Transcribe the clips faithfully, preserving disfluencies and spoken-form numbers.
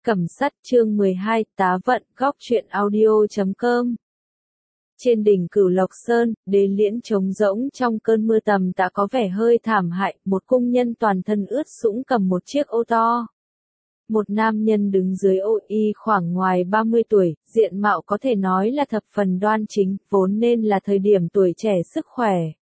Cẩm Sắt chương mười hai, Tá vận, góc truyện audio chấm com. Trên đỉnh Cửu Lộc Sơn, đế liễn trống rỗng trong cơn mưa tầm tã có vẻ hơi thảm hại, một cung nhân toàn thân ướt sũng cầm một chiếc ô to. Một nam nhân đứng dưới ô y khoảng ngoài ba mươi tuổi, diện mạo có thể nói là thập phần đoan chính, vốn nên là thời điểm tuổi trẻ sức khỏe.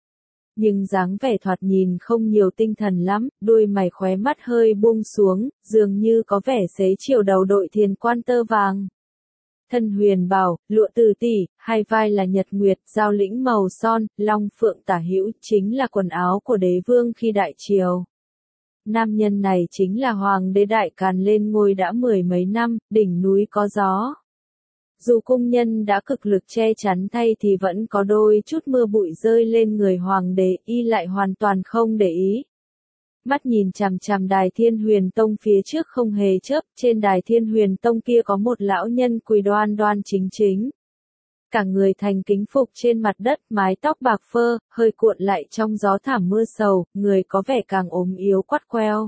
Nhưng dáng vẻ thoạt nhìn không nhiều tinh thần lắm, đôi mày khóe mắt hơi buông xuống, dường như có vẻ xế chiều đầu đội thiền quan tơ vàng. Thân huyền bào, lụa từ tỉ, hai vai là nhật nguyệt, giao lĩnh màu son, long phượng tả hữu, chính là quần áo của đế vương khi đại triều. Nam nhân này chính là hoàng đế đại càn lên ngôi đã mười mấy năm, đỉnh núi có gió. Dù cung nhân đã cực lực che chắn thay thì vẫn có đôi chút mưa bụi rơi lên người hoàng đế, y lại hoàn toàn không để ý. Mắt nhìn chằm chằm đài Thiên Huyền Tông phía trước không hề chớp, trên đài Thiên Huyền Tông kia có một lão nhân quỳ đoan đoan chính chính. Cả người thành kính phục trên mặt đất, mái tóc bạc phơ, hơi cuộn lại trong gió thảm mưa sầu, người có vẻ càng ốm yếu quắt queo.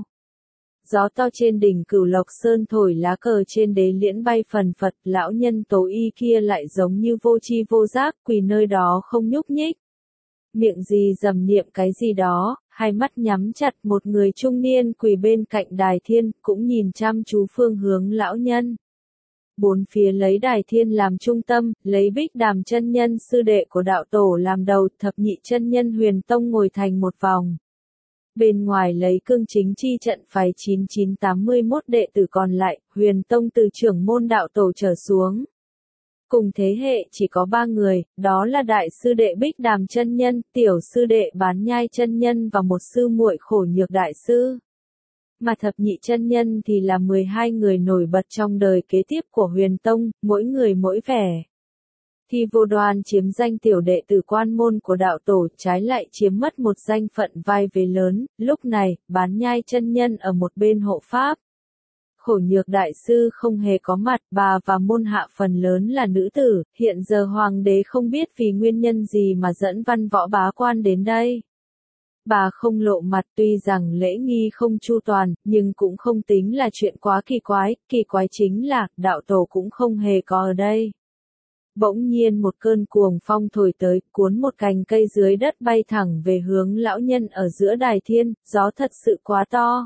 Gió to trên đỉnh Cửu Lộc Sơn thổi lá cờ trên đế liễn bay phần phật, lão nhân tố y kia lại giống như vô tri vô giác, quỳ nơi đó không nhúc nhích. Miệng gì dầm niệm cái gì đó, hai mắt nhắm chặt, một người trung niên quỳ bên cạnh đài thiên, cũng nhìn chăm chú phương hướng lão nhân. Bốn phía lấy đài thiên làm trung tâm, lấy Bích Đàm chân nhân sư đệ của đạo tổ làm đầu, thập nhị chân nhân Huyền Tông ngồi thành một vòng. Bên ngoài lấy Cương Chính chi trận phái chín chín tám mươi mốt đệ tử còn lại, Huyền Tông từ trưởng môn đạo tổ trở xuống. Cùng thế hệ chỉ có ba người, đó là đại sư đệ Bích Đàm chân nhân, tiểu sư đệ Bán Nhai chân nhân và một sư muội Khổ Nhược đại sư. Mà thập nhị chân nhân thì là mười hai người nổi bật trong đời kế tiếp của Huyền Tông, mỗi người mỗi vẻ. Thì Vô Đoan chiếm danh tiểu đệ tử quan môn của đạo tổ, trái lại chiếm mất một danh phận vai vế lớn, lúc này, Bán Nhai chân nhân ở một bên hộ pháp. Khổ Nhược đại sư không hề có mặt, bà và môn hạ phần lớn là nữ tử, hiện giờ hoàng đế không biết vì nguyên nhân gì mà dẫn văn võ bá quan đến đây. Bà không lộ mặt, tuy rằng lễ nghi không chu toàn, nhưng cũng không tính là chuyện quá kỳ quái, kỳ quái chính là, đạo tổ cũng không hề có ở đây. Bỗng nhiên một cơn cuồng phong thổi tới, cuốn một cành cây dưới đất bay thẳng về hướng lão nhân ở giữa đài thiên, gió thật sự quá to.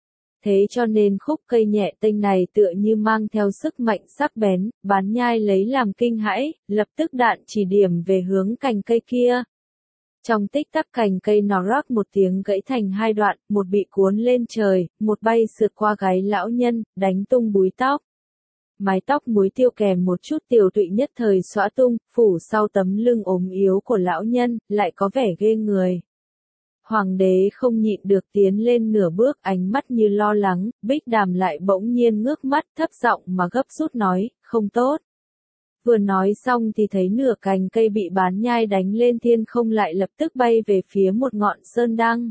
Thế cho nên khúc cây nhẹ tênh này tựa như mang theo sức mạnh sắc bén, Bán Nhai lấy làm kinh hãi, lập tức đạn chỉ điểm về hướng cành cây kia. Trong tích tắc cành cây nó rắc một tiếng gãy thành hai đoạn, một bị cuốn lên trời, một bay sượt qua gáy lão nhân, đánh tung búi tóc. Mái tóc muối tiêu kèm một chút tiều tụy nhất thời xõa tung, phủ sau tấm lưng ốm yếu của lão nhân, lại có vẻ ghê người. Hoàng đế không nhịn được tiến lên nửa bước, ánh mắt như lo lắng, Bích Đàm lại bỗng nhiên ngước mắt thấp giọng mà gấp rút nói, không tốt. Vừa nói xong thì thấy nửa cành cây bị Bán Nhai đánh lên thiên không lại lập tức bay về phía một ngọn sơn đăng.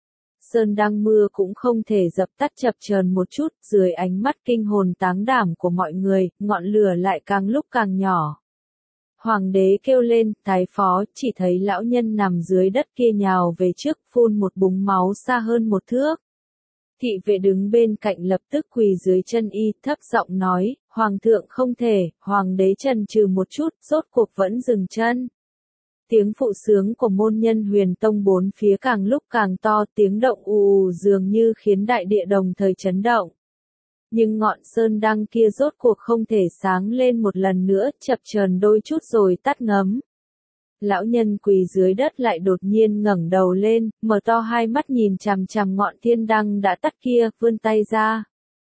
Sơn đăng mưa cũng không thể dập tắt, chập chờn một chút, dưới ánh mắt kinh hồn táng đảm của mọi người, ngọn lửa lại càng lúc càng nhỏ. Hoàng đế kêu lên, thái phó, chỉ thấy lão nhân nằm dưới đất kia nhào về trước, phun một búng máu xa hơn một thước. Thị vệ đứng bên cạnh lập tức quỳ dưới chân y, thấp giọng nói, hoàng thượng không thể, hoàng đế chần chừ một chút, rốt cuộc vẫn dừng chân. Tiếng phụ sướng của môn nhân Huyền Tông bốn phía càng lúc càng to, tiếng động ù ù dường như khiến đại địa đồng thời chấn động. Nhưng ngọn sơn đăng kia rốt cuộc không thể sáng lên một lần nữa, chập chờn đôi chút rồi tắt ngấm. Lão nhân quỳ dưới đất lại đột nhiên ngẩng đầu lên, mở to hai mắt nhìn chằm chằm ngọn thiên đăng đã tắt kia, vươn tay ra.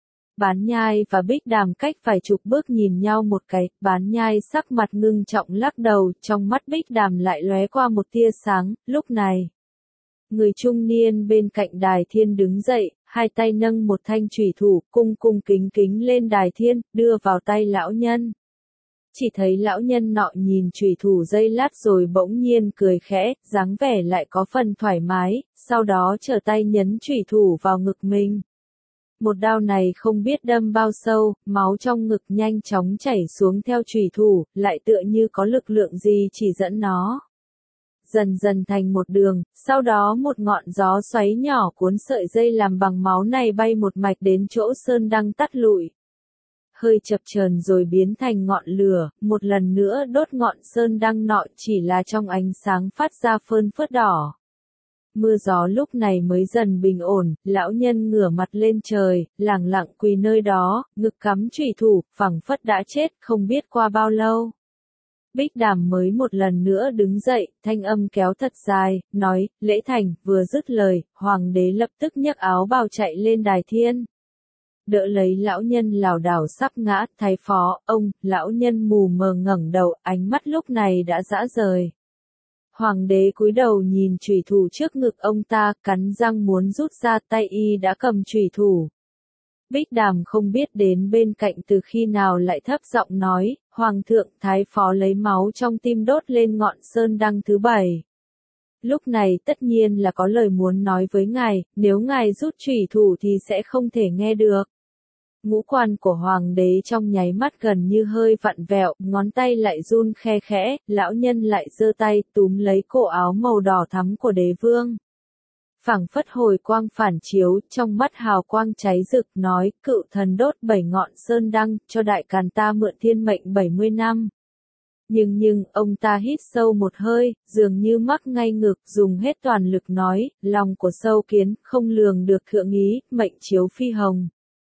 Bán Nhai và Bích Đàm cách vài chục bước nhìn nhau một cái, Bán Nhai sắc mặt ngưng trọng lắc đầu, trong mắt Bích Đàm lại lóe qua một tia sáng, lúc này. Người trung niên bên cạnh đài thiên đứng dậy, hai tay nâng một thanh chủy thủ, cung cung kính kính lên đài thiên, đưa vào tay lão nhân. Chỉ thấy lão nhân nọ nhìn chủy thủ giây lát rồi bỗng nhiên cười khẽ, dáng vẻ lại có phần thoải mái, sau đó trở tay nhấn chủy thủ vào ngực mình. Một đao này không biết đâm bao sâu, máu trong ngực nhanh chóng chảy xuống theo chủy thủ, lại tựa như có lực lượng gì chỉ dẫn nó. Dần dần thành một đường, sau đó một ngọn gió xoáy nhỏ cuốn sợi dây làm bằng máu này bay một mạch đến chỗ sơn đăng tắt lụi. hơi chập chờn rồi biến thành ngọn lửa, một lần nữa đốt ngọn sơn đăng nọ chỉ là trong ánh sáng phát ra phơn phớt đỏ. Mưa gió lúc này mới dần bình ổn, lão nhân ngửa mặt lên trời, lẳng lặng quỳ nơi đó, ngực cắm chủy thủ, phảng phất đã chết, không biết qua bao lâu. Bích Đàm mới một lần nữa đứng dậy, thanh âm kéo thật dài, nói, lễ thành, vừa dứt lời, hoàng đế lập tức nhấc áo bào chạy lên đài thiên. Đỡ lấy lão nhân lảo đảo sắp ngã, thái phó, ông, lão nhân mù mờ ngẩng đầu, ánh mắt lúc này đã dã rời. Hoàng đế cúi đầu nhìn chủy thủ trước ngực ông ta, cắn răng muốn rút ra, tay y đã cầm chủy thủ. Bích Đàm không biết đến bên cạnh từ khi nào lại thấp giọng nói, Hoàng thượng, thái phó lấy máu trong tim đốt lên ngọn sơn đăng thứ bảy. Lúc này tất nhiên là có lời muốn nói với ngài, nếu ngài rút chủy thủ thì sẽ không thể nghe được. Ngũ quan của hoàng đế trong nháy mắt gần như hơi vặn vẹo, ngón tay lại run khe khẽ, lão nhân lại giơ tay túm lấy cổ áo màu đỏ thắm của đế vương. Phảng phất hồi quang phản chiếu, trong mắt hào quang cháy rực nói, cựu thần đốt bảy ngọn sơn đăng, cho đại càn ta mượn thiên mệnh bảy mươi năm. Nhưng nhưng, ông ta hít sâu một hơi, dường như mắc ngay ngực, dùng hết toàn lực nói, lòng của sâu kiến, không lường được thượng ý, mệnh chiếu phi hồng.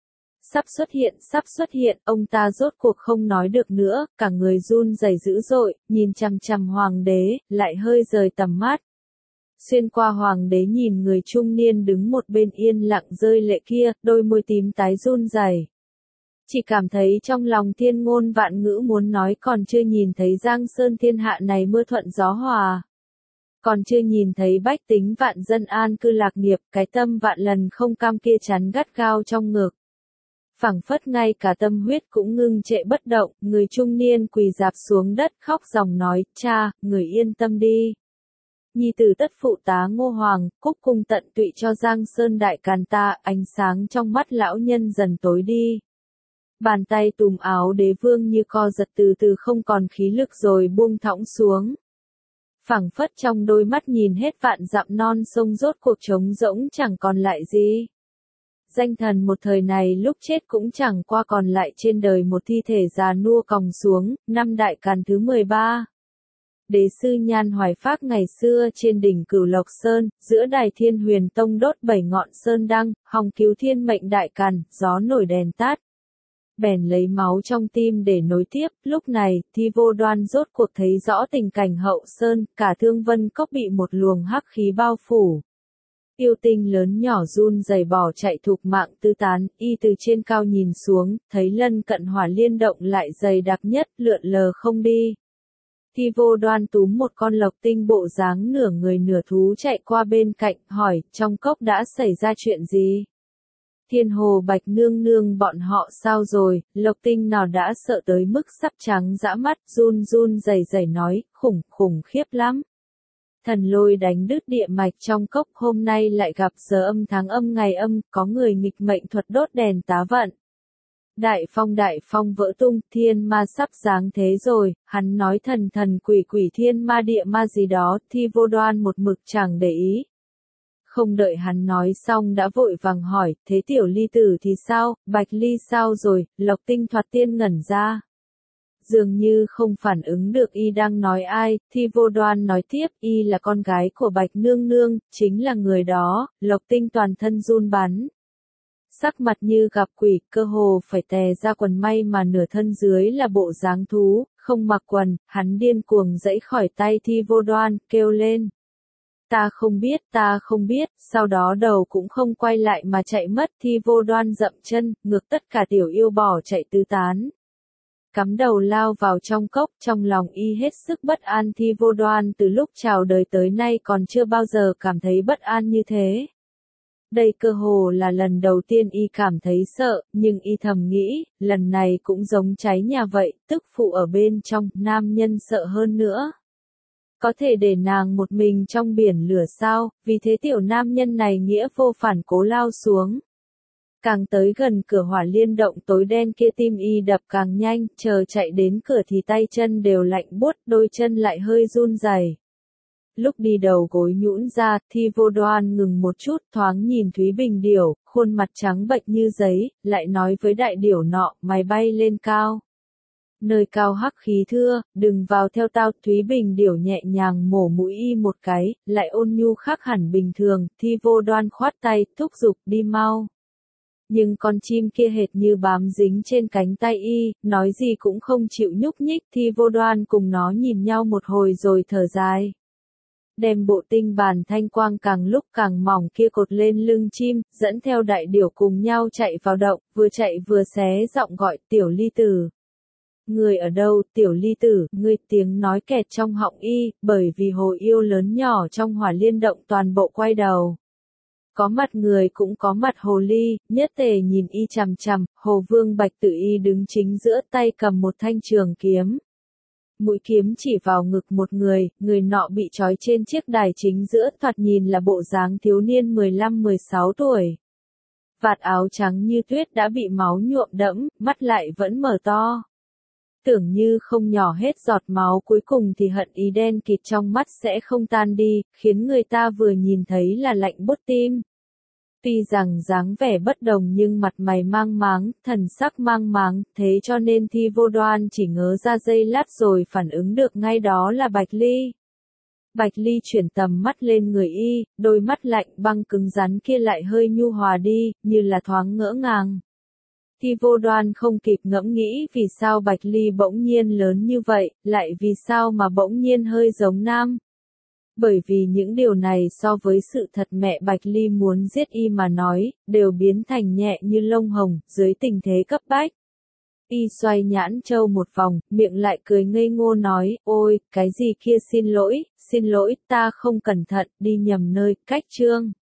Sắp xuất hiện, sắp xuất hiện, ông ta rốt cuộc không nói được nữa, cả người run rẩy dữ dội, nhìn chằm chằm hoàng đế, lại hơi rời tầm mắt. Xuyên qua hoàng đế nhìn người trung niên đứng một bên yên lặng rơi lệ kia, đôi môi tím tái run rẩy. Chỉ cảm thấy trong lòng thiên ngôn vạn ngữ muốn nói còn chưa nhìn thấy Giang Sơn thiên hạ này mưa thuận gió hòa. Còn chưa nhìn thấy bách tính vạn dân an cư lạc nghiệp, cái tâm vạn lần không cam kia chắn gắt gao trong ngực. Phảng phất ngay cả tâm huyết cũng ngưng trệ bất động, người trung niên quỳ rạp xuống đất khóc ròng nói, cha, người yên tâm đi. Nhi tử tất phụ tá Ngô Hoàng, cúc cung tận tụy cho Giang Sơn đại càn ta, ánh sáng trong mắt lão nhân dần tối đi. Bàn tay túm áo đế vương như co giật từ từ không còn khí lực rồi buông thõng xuống. Phảng phất trong đôi mắt nhìn hết vạn dặm non sông rốt cuộc trống rỗng chẳng còn lại gì. Danh thần một thời này lúc chết cũng chẳng qua còn lại trên đời một thi thể già nua còng xuống, năm đại càn thứ mười ba. Đế sư Nhan Hoài Phác ngày xưa trên đỉnh Cửu Lộc Sơn, giữa đài Thiên Huyền Tông đốt bảy ngọn sơn đăng, hòng cứu thiên mệnh đại càn, gió nổi đèn tắt. Bèn lấy máu trong tim để nối tiếp, lúc này, Thi Vô Đoan rốt cuộc thấy rõ tình cảnh hậu sơn, cả Thương Vân Cốc bị một luồng hắc khí bao phủ. Yêu tinh lớn nhỏ run rẩy bỏ chạy thục mạng tư tán, y từ trên cao nhìn xuống, thấy lân cận hỏa liên động lại dày đặc nhất, lượn lờ không đi. Thi Vô Đoan túm một con lộc tinh bộ dáng nửa người nửa thú chạy qua bên cạnh, hỏi, trong cốc đã xảy ra chuyện gì? Thiên Hồ Bạch nương nương bọn họ sao rồi? Lộc tinh nào đã sợ tới mức sắp trắng dã mắt, run run rẩy rẩy nói, khủng khủng khiếp lắm. Thần lôi đánh đứt địa mạch trong cốc, hôm nay lại gặp giờ âm tháng âm ngày âm, có người nghịch mệnh thuật đốt đèn tá vận. Đại phong đại phong vỡ tung, thiên ma sắp giáng thế rồi, hắn nói thần thần quỷ quỷ thiên ma địa ma gì đó, Thi Vô Đoan một mực chẳng để ý. Không đợi hắn nói xong đã vội vàng hỏi, thế tiểu ly tử thì sao, bạch ly sao rồi, Lộc tinh thoạt tiên ngẩn ra. Dường như không phản ứng được y đang nói ai, Thi Vô Đoan nói tiếp, y là con gái của Bạch nương nương, chính là người đó, Lộc tinh toàn thân run bắn. Sắc mặt như gặp quỷ, cơ hồ phải tè ra quần, may mà nửa thân dưới là bộ dáng thú, không mặc quần, hắn điên cuồng giãy khỏi tay Thi Vô Đoan, kêu lên. Ta không biết, ta không biết, sau đó đầu cũng không quay lại mà chạy mất, Thi Vô Đoan dậm chân, ngược tất cả tiểu yêu bỏ chạy tứ tán. Cắm đầu lao vào trong cốc, trong lòng y hết sức bất an. Thi Vô Đoan từ lúc chào đời tới nay còn chưa bao giờ cảm thấy bất an như thế. Đây cơ hồ là lần đầu tiên y cảm thấy sợ, nhưng y thầm nghĩ, lần này cũng giống cháy nhà vậy, tức phụ ở bên trong, nam nhân sợ hơn nữa. Có thể để nàng một mình trong biển lửa sao, vì thế tiểu nam nhân này nghĩa vô phản cố lao xuống. Càng tới gần cửa hỏa liên động tối đen kia tim y đập càng nhanh, chờ chạy đến cửa thì tay chân đều lạnh buốt, đôi chân lại hơi run rẩy. Lúc đi đầu gối nhũn ra, Thi Vô Đoan ngừng một chút, thoáng nhìn Thúy Bình Điểu, khuôn mặt trắng bệch như giấy, lại nói với đại điểu nọ, mày bay lên cao. Nơi cao hắc khí thưa, đừng vào theo tao. Thúy Bình Điểu nhẹ nhàng mổ mũi y một cái, lại ôn nhu khác hẳn bình thường. Thi Vô Đoan khoát tay, thúc giục đi mau. Nhưng con chim kia hệt như bám dính trên cánh tay y, nói gì cũng không chịu nhúc nhích. Thi Vô Đoan cùng nó nhìn nhau một hồi rồi thở dài. Đem bộ tinh bàn thanh quang càng lúc càng mỏng kia cột lên lưng chim, dẫn theo đại điểu cùng nhau chạy vào động, vừa chạy vừa xé giọng gọi Tiểu Ly Tử. Người ở đâu, Tiểu Ly Tử? Ngươi. Tiếng nói kẹt trong họng y, bởi vì hồ yêu lớn nhỏ trong Hỏa Liên động toàn bộ quay đầu. Có mặt người cũng có mặt hồ ly, nhất tề nhìn y chằm chằm. Hồ Vương Bạch Tự y đứng chính giữa, tay cầm một thanh trường kiếm. Mũi kiếm chỉ vào ngực một người, người nọ bị trói trên chiếc đài chính giữa, thoạt nhìn là bộ dáng thiếu niên mười lăm mười sáu tuổi. Vạt áo trắng như tuyết đã bị máu nhuộm đẫm, mắt lại vẫn mở to. Tưởng như không nhỏ hết giọt máu, cuối cùng thì hận ý đen kịt trong mắt sẽ không tan đi, khiến người ta vừa nhìn thấy là lạnh buốt tim. Tuy rằng dáng vẻ bất đồng nhưng mặt mày mang máng, thần sắc mang máng, thế cho nên Thi Vô Đoan chỉ ngớ ra giây lát rồi phản ứng được ngay đó là Bạch Ly. Bạch Ly chuyển tầm mắt lên người y, đôi mắt lạnh băng cứng rắn kia lại hơi nhu hòa đi, như là thoáng ngỡ ngàng. Thi Vô Đoan không kịp ngẫm nghĩ vì sao Bạch Ly bỗng nhiên lớn như vậy, lại vì sao mà bỗng nhiên hơi giống nam. Bởi vì những điều này so với sự thật mẹ Bạch Ly muốn giết y mà nói, đều biến thành nhẹ như lông hồng, dưới tình thế cấp bách. Y xoay nhãn châu một vòng, miệng lại cười ngây ngô nói, ôi, cái gì kia xin lỗi, xin lỗi, ta không cẩn thận, đi nhầm nơi, cách chương.